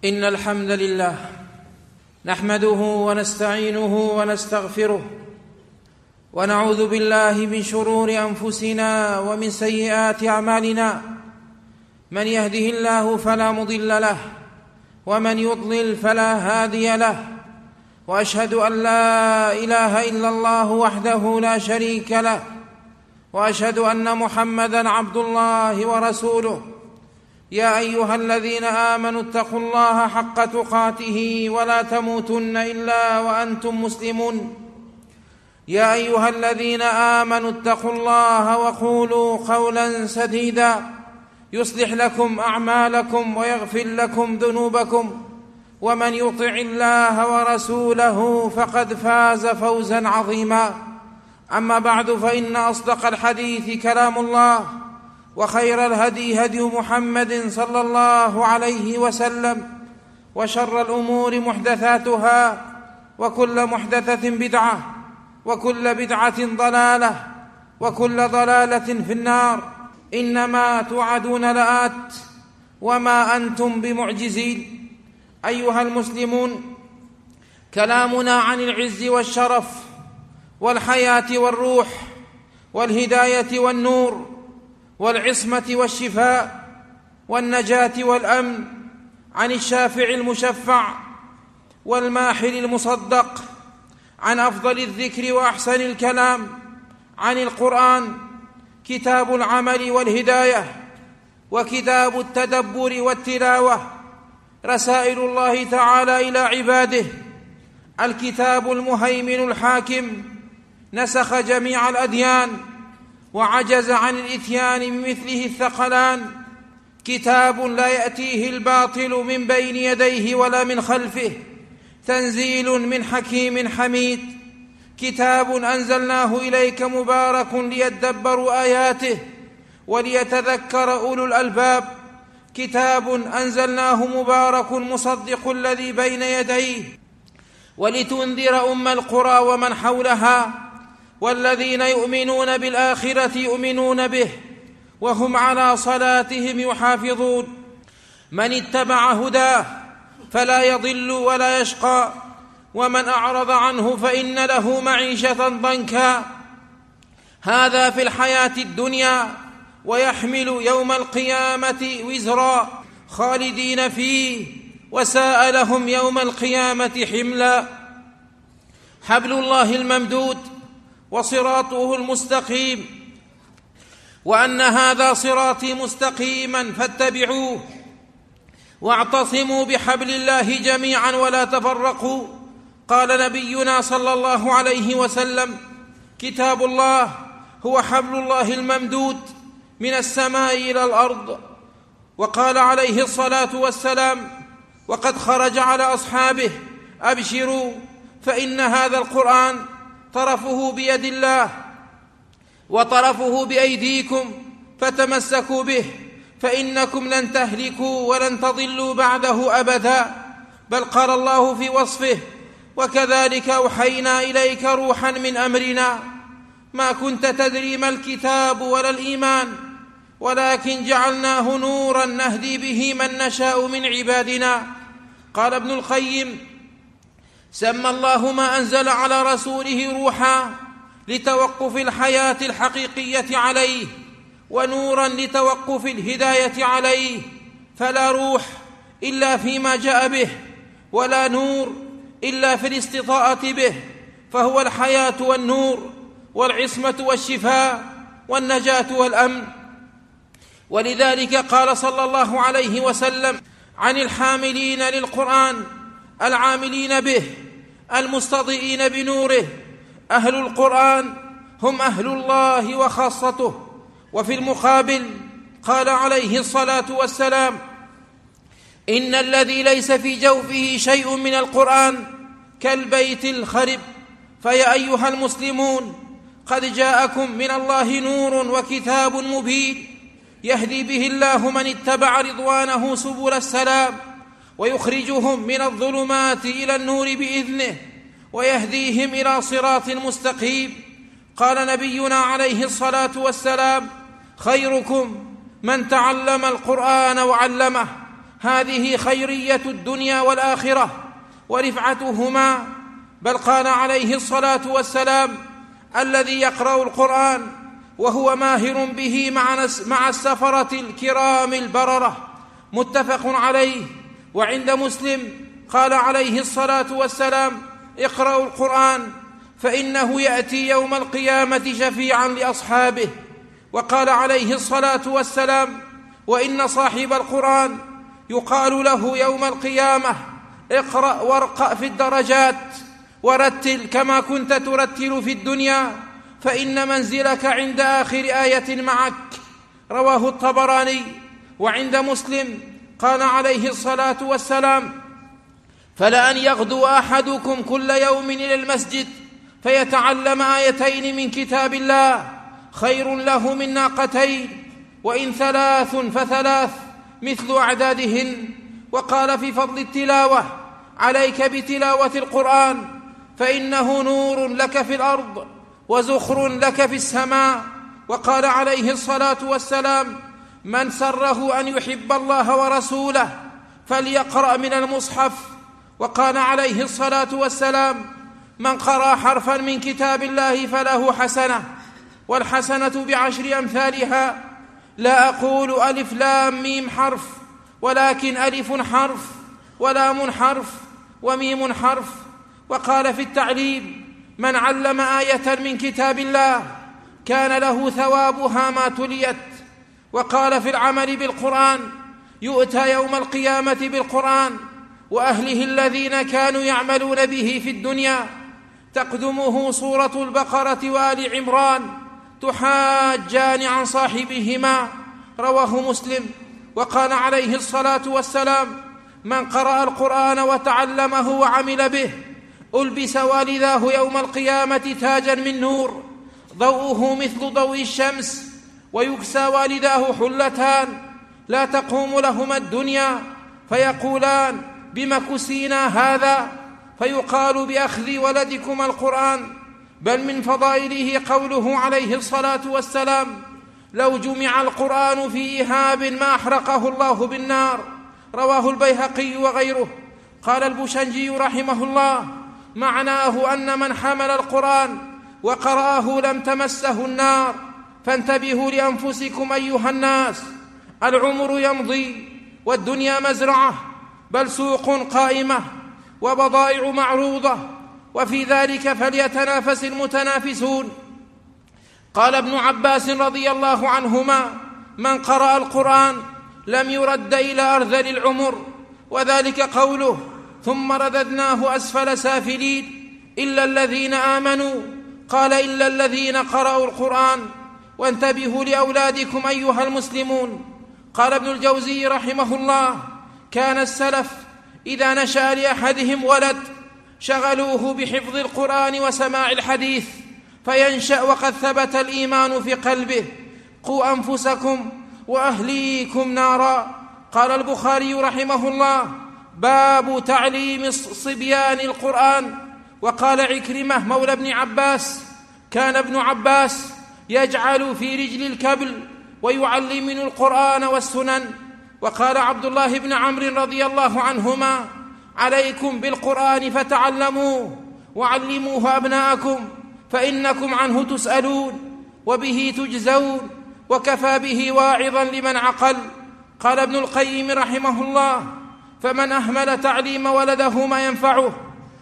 إن الحمد لله نحمده ونستعينه ونستغفره ونعوذ بالله من شرور أنفسنا ومن سيئات أعمالنا. من يهده الله فلا مضل له ومن يضلل فلا هادي له، وأشهد أن لا إله إلا الله وحده لا شريك له، وأشهد أن محمدًا عبد الله ورسوله. يا أيها الذين آمنوا اتقوا الله حق تقاته ولا تموتن إلا وأنتم مسلمون. يا أيها الذين آمنوا اتقوا الله وقولوا قولا سديدا يصلح لكم أعمالكم ويغفر لكم ذنوبكم، ومن يطع الله ورسوله فقد فاز فوزا عظيما. أما بعد، فإن أصدق الحديث كلام الله، وخير الهدي هدي محمد صلى الله عليه وسلم، وشر الأمور محدثاتها، وكل محدثة بدعة، وكل بدعة ضلالة، وكل ضلالة في النار. إنما توعدون لآت وما أنتم بمعجزين. أيها المسلمون، كلامنا عن العز والشرف والحياة والروح والهداية والنور والعصمة والشفاء والنجاة والأمن عن الشافع المشفع والماحل المصدق، عن أفضل الذكر وأحسن الكلام، عن القرآن كتاب العمل والهداية، وكتاب التدبر والتلاوة، رسائل الله تعالى إلى عباده، الكتاب المهيمن الحاكم، نسخ جميع الأديان وعجز عن الإتيان بمثله الثقلان، كتاب لا يأتيه الباطل من بين يديه ولا من خلفه، تنزيل من حكيم حميد، كتاب أنزلناه إليك مبارك ليدبروا آياته وليتذكر أولو الألباب، كتاب أنزلناه مبارك مصدق الذي بين يديه ولتنذر أم القرى ومن حولها، والذين يؤمنون بالآخرة يؤمنون به وهم على صلاتهم يحافظون. من اتبع هداه فلا يضل ولا يشقى، ومن أعرض عنه فإن له معيشة ضنكا. هذا في الحياة الدنيا، ويحمل يوم القيامة وزرا خالدين فيه، وساء لهم يوم القيامة حملا. حبل الله الممدود وصراطه المستقيم، وأن هذا صراطي مستقيما فاتبعوه، واعتصموا بحبل الله جميعا ولا تفرقوا. قال نبينا صلى الله عليه وسلم: كتاب الله هو حبل الله الممدود من السماء إلى الأرض. وقال عليه الصلاة والسلام وقد خرج على أصحابه: أبشروا، فإن هذا القرآن طرفه بيد الله وطرفه بأيديكم، فتمسكوا به، فإنكم لن تهلكوا ولن تضلوا بعده أبدا. بل قال الله في وصفه: وكذلك أوحينا إليك روحا من أمرنا ما كنت تدري ما الكتاب ولا الإيمان، ولكن جعلناه نورا نهدي به من نشاء من عبادنا. قال ابن القيم: سمى الله ما أنزل على رسوله روحا لتوقف الحياة الحقيقية عليه، ونورا لتوقف الهداية عليه، فلا روح إلا فيما جاء به، ولا نور إلا في الاستطاعة به، فهو الحياة والنور والعصمة والشفاء والنجاة والأمن. ولذلك قال صلى الله عليه وسلم عن الحاملين للقرآن العاملين به المستضيئين بنوره: أهل القرآن هم أهل الله وخاصته. وفي المقابل قال عليه الصلاة والسلام: إن الذي ليس في جوفه شيء من القرآن كالبيت الخرب. فيا أيها المسلمون، قد جاءكم من الله نور وكتاب مبين يهدي به الله من اتبع رضوانه سبل السلام، ويخرجهم من الظلمات إلى النور بإذنه، ويهديهم إلى صراط مستقيم. قال نبينا عليه الصلاة والسلام: خيركم من تعلم القرآن وعلمه. هذه خيرية الدنيا والآخرة ورفعتهما. بل قال عليه الصلاة والسلام: الذي يقرأ القرآن وهو ماهر به مع السفرة الكرام البررة. متفق عليه. وعند مسلم قال عليه الصلاة والسلام: اقرأوا القرآن فإنه يأتي يوم القيامة شفيعا لأصحابه. وقال عليه الصلاة والسلام: وإن صاحب القرآن يقال له يوم القيامة: اقرأ وارقأ في الدرجات ورتل كما كنت ترتل في الدنيا، فإن منزلك عند آخر آية معك. رواه الطبراني. وعند مسلم قال عليه الصلاة والسلام: فلأن يغدو أحدكم كل يوم إلى المسجد فيتعلم آيتين من كتاب الله خير له من ناقتين، وإن 3 فثلاث مثل أعدادهن. وقال في فضل التلاوة: عليك بتلاوة القرآن فإنه نور لك في الأرض وزخر لك في السماء. وقال عليه الصلاة والسلام: من سره أن يحب الله ورسوله فليقرأ من المصحف. وقال عليه الصلاة والسلام: من قرأ حرفا من كتاب الله فله حسنة، والحسنة ب10 أمثالها. لا أقول ألف لام ميم حرف، ولكن ألف حرف ولام حرف وميم حرف. وقال في التعليم: من علم آية من كتاب الله كان له ثوابها ما تليت. وقال في العمل بالقرآن: يؤتى يوم القيامة بالقرآن وأهله الذين كانوا يعملون به في الدنيا، تقدمه سورة البقرة وآل عمران تحاجان عن صاحبهما. رواه مسلم. وقال عليه الصلاة والسلام: من قرأ القرآن وتعلمه وعمل به ألبس والداه يوم القيامة تاجا من نور ضوءه مثل ضوء الشمس، ويكسى والداه حلتان لا تقوم لهما الدنيا، فيقولان: بم كسينا هذا؟ فيقال: بأخذ ولدكما القرآن. بل من فضائله قوله عليه الصلاة والسلام: لو جمع القرآن في إهاب ما أحرقه الله بالنار. رواه البيهقي وغيره. قال البشنجي رحمه الله: معناه أن من حمل القرآن وقرأه لم تمسه النار. فانتبهوا لأنفسكم أيها الناس، العمر يمضي والدنيا مزرعة، بل سوق قائمة وبضائع معروضة، وفي ذلك فليتنافس المتنافسون. قال ابن عباس رضي الله عنهما: من قرأ القرآن لم يرد إلى أرذل العمر. وذلك قوله: ثم رددناه أسفل سافلين إلا الذين آمنوا. قال: إلا الذين قرأوا القرآن. وانتبهوا لأولادكم أيها المسلمون. قال ابن الجوزي رحمه الله: كان السلف إذا نشأ لأحدهم ولد شغلوه بحفظ القرآن وسماع الحديث فينشأ وقد ثبت الإيمان في قلبه. قوا أنفسكم وأهليكم نارا. قال البخاري رحمه الله: باب تعليم الصبيان القرآن. وقال عكرمة مولى ابن عباس: كان ابن عباس يجعل في رجل الكبل ويعلمني القرآن والسنن. وقال عبد الله بن عمرو رضي الله عنهما: عليكم بالقرآن فتعلموه وعلموه أبناءكم فإنكم عنه تسألون وبه تجزون، وكفى به واعظا لمن عقل. قال ابن القيم رحمه الله: فمن أهمل تعليم ولده ما ينفعه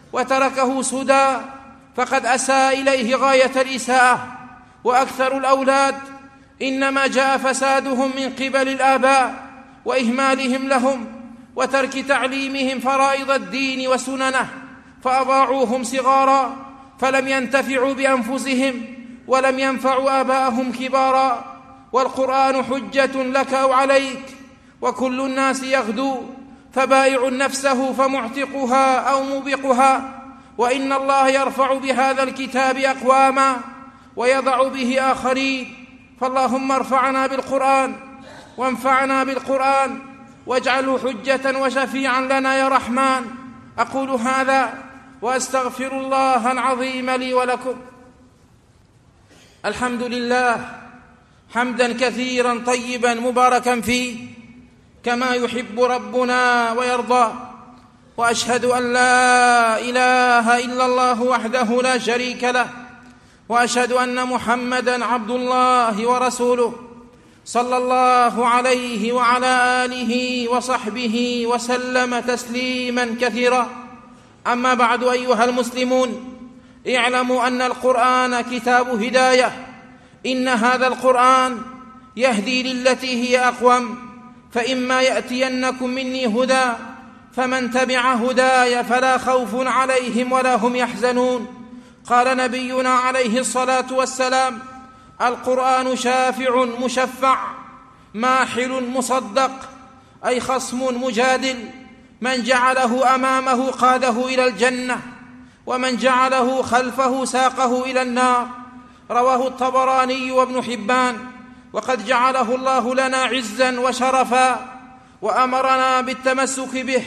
وتركه سدى فقد أساء إليه غاية الإساءة. وأكثر الأولاد إنما جاء فسادهم من قبل الآباء وإهمالهم لهم وترك تعليمهم فرائض الدين وسننه، فأضاعوهم صغارا فلم ينتفعوا بأنفسهم ولم ينفعوا آباءهم كبارا. والقرآن حجة لك أو عليك، وكل الناس يغدو فبائع نفسه فمعتقها أو موبقها، وإن الله يرفع بهذا الكتاب أقواما ويضع به آخرين. فاللهم ارفعنا بالقرآن وانفعنا بالقرآن واجعله حجة وشفيعا لنا يا رحمن. أقول هذا وأستغفر الله العظيم لي ولكم. الحمد لله حمدا كثيرا طيبا مباركا فيه، كما يحب ربنا ويرضى، وأشهد أن لا إله إلا الله وحده لا شريك له، وأشهد أن محمدًا عبد الله ورسوله صلى الله عليه وعلى آله وصحبه وسلم تسليمًا كثيرًا. أما بعد، أيها المسلمون، اعلموا أن القرآن كتاب هداية. إن هذا القرآن يهدي للتي هي أقوم، فإما يأتينكم مني هدى فمن تبع هداي فلا خوف عليهم ولا هم يحزنون. قال نبينا عليه الصلاة والسلام: القرآن شافع مشفع ماحل مصدق، أي خصم مجادل، من جعله أمامه قاده إلى الجنة، ومن جعله خلفه ساقه إلى النار. رواه الطبراني وابن حبان. وقد جعله الله لنا عزا وشرفا، وأمرنا بالتمسك به،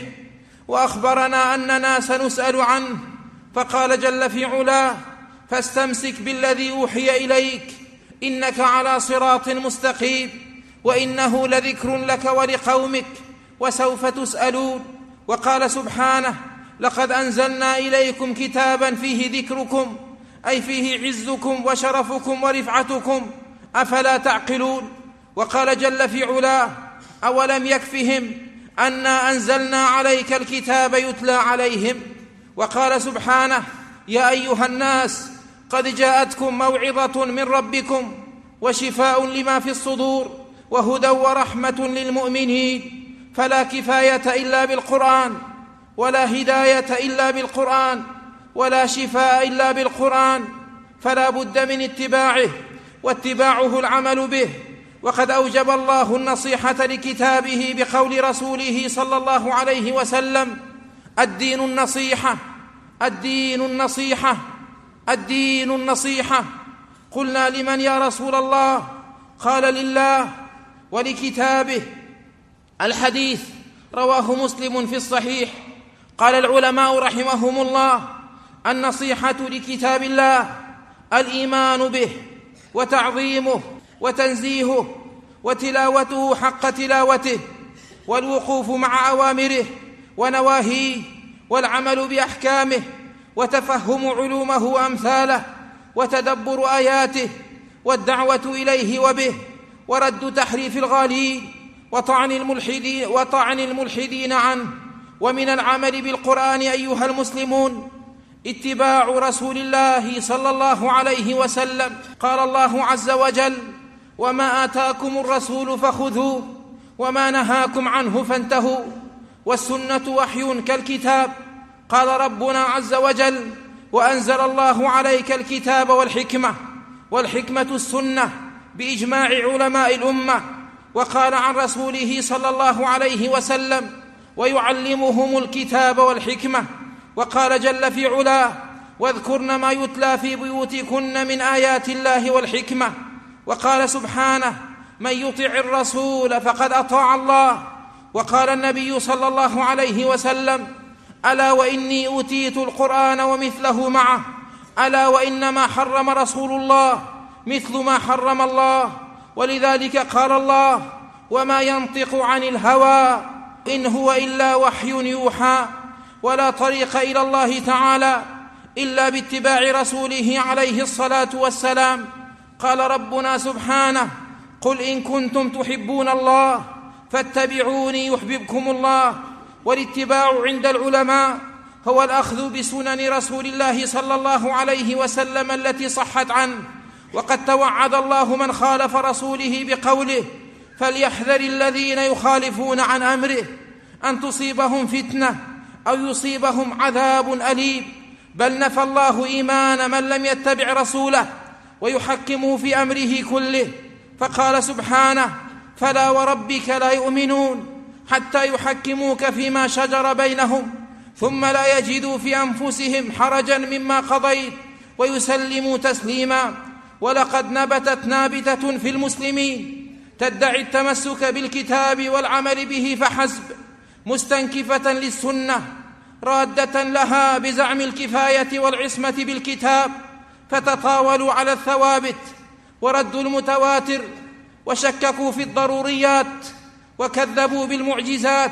وأخبرنا أننا سنسأل عنه، فقال جل في علاه: فاستمسك بالذي أوحي إليك إنك على صراط مستقيم، وإنه لذكر لك ولقومك وسوف تسألون. وقال سبحانه: لقد أنزلنا إليكم كتابا فيه ذكركم، أي فيه عزكم وشرفكم ورفعتكم، أفلا تعقلون. وقال جل في علاه: أولم يكفهم أنا أنزلنا عليك الكتاب يتلى عليهم. وقال سبحانه: يا أيها الناس قد جاءتكم موعظة من ربكم وشفاء لما في الصدور وهدى ورحمة للمؤمنين. فلا كفاية إلا بالقرآن، ولا هداية إلا بالقرآن، ولا شفاء إلا بالقرآن، فلا بد من اتباعه، واتباعه العمل به. وقد أوجب الله النصيحة لكتابه بقول رسوله صلى الله عليه وسلم: الدين النصيحة، الدين النصيحة، الدين النصيحة. قلنا: لمن يا رسول الله؟ قال: لله ولكتابه. الحديث رواه مسلم في الصحيح. قال العلماء رحمهم الله: النصيحة لكتاب الله الإيمان به وتعظيمه وتنزيهه وتلاوته حق تلاوته، والوقوف مع أوامره ونواهيه، والعمل بأحكامه، وتفهم علومه وأمثاله، وتدبر آياته، والدعوة إليه وبه، ورد تحريف الغالين وطعن الملحدين عنه. ومن العمل بالقرآن أيها المسلمون اتباع رسول الله صلى الله عليه وسلم. قال الله عز وجل: وما آتاكم الرسول فخذوه وما نهاكم عنه فانتهوا. والسنة وحي كالكتاب. قال ربنا عز وجل: وأنزل الله عليك الكتاب والحكمة. والحكمة السنة بإجماع علماء الأمة. وقال عن رسوله صلى الله عليه وسلم: ويعلمهم الكتاب والحكمة. وقال جل في علاه: واذكرن ما يتلى في بيوتكن من آيات الله والحكمة. وقال سبحانه: من يطع الرسول فقد أطاع الله. وقال النبي صلى الله عليه وسلم: ألا وإني أوتيت القرآن ومثله معه، ألا وإنما حرم رسول الله مثل ما حرم الله. ولذلك قال الله: وما ينطق عن الهوى إن هو إلا وحي يوحى. ولا طريق إلى الله تعالى إلا باتباع رسوله عليه الصلاة والسلام. قال ربنا سبحانه: قل إن كنتم تحبون الله فاتبعوني يحببكم الله. والاتباع عند العلماء هو الأخذ بسنن رسول الله صلى الله عليه وسلم التي صحت عنه. وقد توعد الله من خالف رسوله بقوله: فليحذر الذين يخالفون عن أمره أن تصيبهم فتنة أو يصيبهم عذاب أليم. بل نفى الله إيمان من لم يتبع رسوله ويحكمه في أمره كله، فقال سبحانه: فلا وربك لا يؤمنون حتى يحكموك فيما شجر بينهم ثم لا يجدوا في أنفسهم حرجا مما قضيت ويسلموا تسليما. ولقد نبتت نابتة في المسلمين تدعي التمسك بالكتاب والعمل به فحسب، مستنكفة للسنة رادة لها بزعم الكفاية والعصمة بالكتاب، فتطاولوا على الثوابت وردوا المتواتر وشككوا في الضروريات وكذبوا بالمعجزات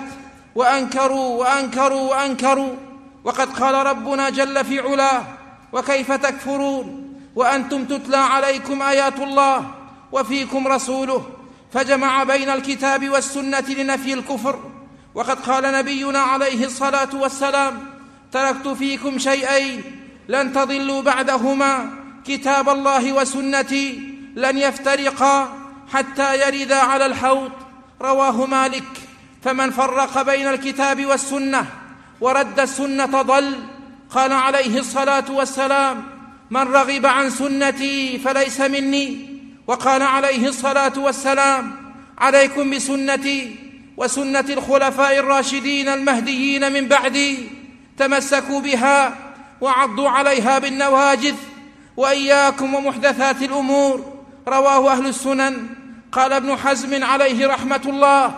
وأنكروا. وقد قال ربنا جل في علاه: وكيف تكفرون وأنتم تتلى عليكم آيات الله وفيكم رسوله، فجمع بين الكتاب والسنة لنفي الكفر. وقد قال نبينا عليه الصلاة والسلام: تركت فيكم شيئين لن تضلوا بعدهما، كتاب الله وسنتي لن يفترقا حتى يردا على الحوض. رواه مالك. فمن فرق بين الكتاب والسنة ورد السنة ضل. قال عليه الصلاة والسلام: من رغب عن سنتي فليس مني. وقال عليه الصلاة والسلام: عليكم بسنتي وسنة الخلفاء الراشدين المهديين من بعدي، تمسكوا بها وعضوا عليها بالنواجذ، وإياكم ومحدثات الأمور. رواه أهل السنن. قال ابن حزم عليه رحمة الله: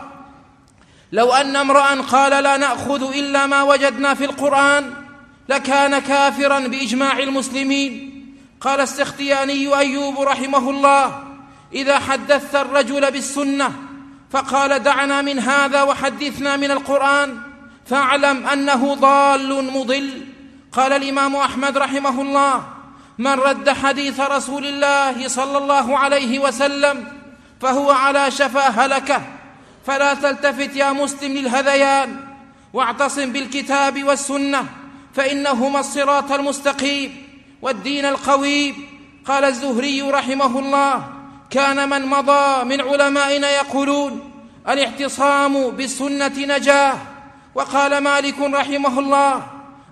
لو أن امرأ قال لا نأخذ إلا ما وجدنا في القرآن لكان كافرا بإجماع المسلمين. قال السختياني أيوب رحمه الله: إذا حدثت الرجل بالسنة فقال دعنا من هذا وحدثنا من القرآن فاعلم أنه ضال مضل. قال الإمام أحمد رحمه الله: من رد حديث رسول الله صلى الله عليه وسلم فهو على شفا هلكة. فلا تلتفت يا مسلم للهذيان، واعتصم بالكتاب والسنة، فإنهما الصراط المستقيم والدين القويم. قال الزهري رحمه الله: كان من مضى من علمائنا يقولون الاعتصام بالسنة نجاه. وقال مالك رحمه الله: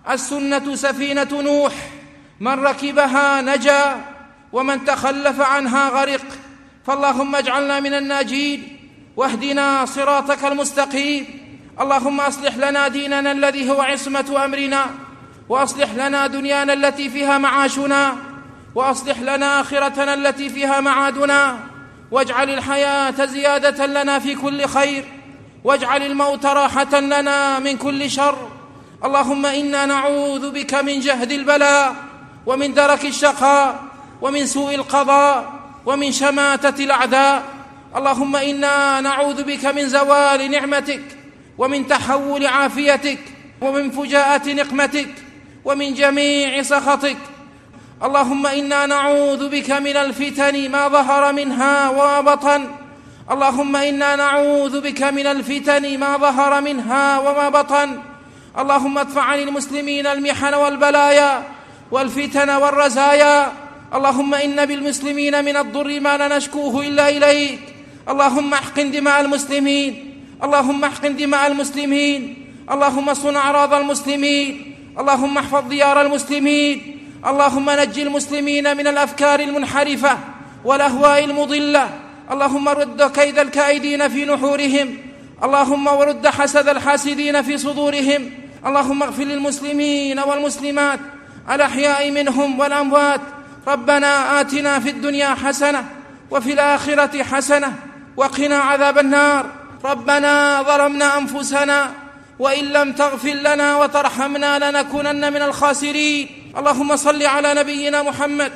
السنة سفينة نوح، من ركبها نجا ومن تخلف عنها غرق. فاللهم اجعلنا من الناجين واهدنا صراطك المستقيم. اللهم أصلح لنا ديننا الذي هو عصمة أمرنا، وأصلح لنا دنيانا التي فيها معاشنا، وأصلح لنا آخرتنا التي فيها معادنا، واجعل الحياة زيادة لنا في كل خير، واجعل الموت راحة لنا من كل شر. اللهم إنا نعوذ بك من جهد البلاء ومن درك الشقاء ومن سوء القضاء ومن شماتة الأعداء. اللهم إنا نعوذ بك من زوال نعمتك ومن تحول عافيتك ومن فجاءة نقمتك ومن جميع سخطك. اللهم إنا نعوذ بك من الفتن ما ظهر منها وما بطن. اللهم إنا نعوذ بك من الفتن ما ظهر منها وما بطن. اللهم ادفع عن المسلمين المحن والبلايا والفتن والرزايا. اللهم إن بالمسلمين من الضر ما لا نشكوه إلا إليك. اللهم احقن دماء المسلمين، اللهم احقن دماء المسلمين، اللهم صن أعراض المسلمين، اللهم احفظ ديار المسلمين، اللهم نج المسلمين من الأفكار المنحرفة والأهواء المضلة. اللهم رد كيد الكائدين في نحورهم، اللهم ورد حسد الحاسدين في صدورهم. اللهم اغفر للمسلمين والمسلمات الأحياء منهم والأموات. ربنا آتنا في الدنيا حسنة وفي الآخرة حسنة وقنا عذاب النار. ربنا ظلمنا أنفسنا وإن لم تغفر لنا وترحمنا لنكونن من الخاسرين. اللهم صل على نبينا محمد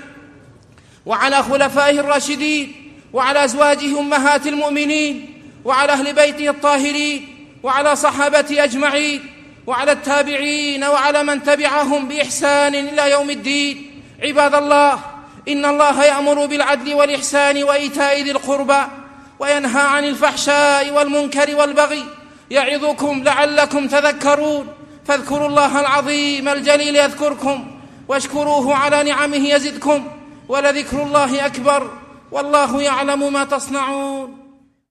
وعلى خلفائه الراشدين وعلى أزواجه أمهات المؤمنين وعلى أهل بيته الطاهرين وعلى صحابته أجمعين وعلى التابعين وعلى من تبعهم بإحسان إلى يوم الدين. عباد الله، إن الله يأمر بالعدل والإحسان وإيتاء ذي القربى وينهى عن الفحشاء والمنكر والبغي، يعظكم لعلكم تذكرون. فاذكروا الله العظيم الجليل يذكركم، واشكروه على نعمه يزدكم، ولذكر الله أكبر، والله يعلم ما تصنعون.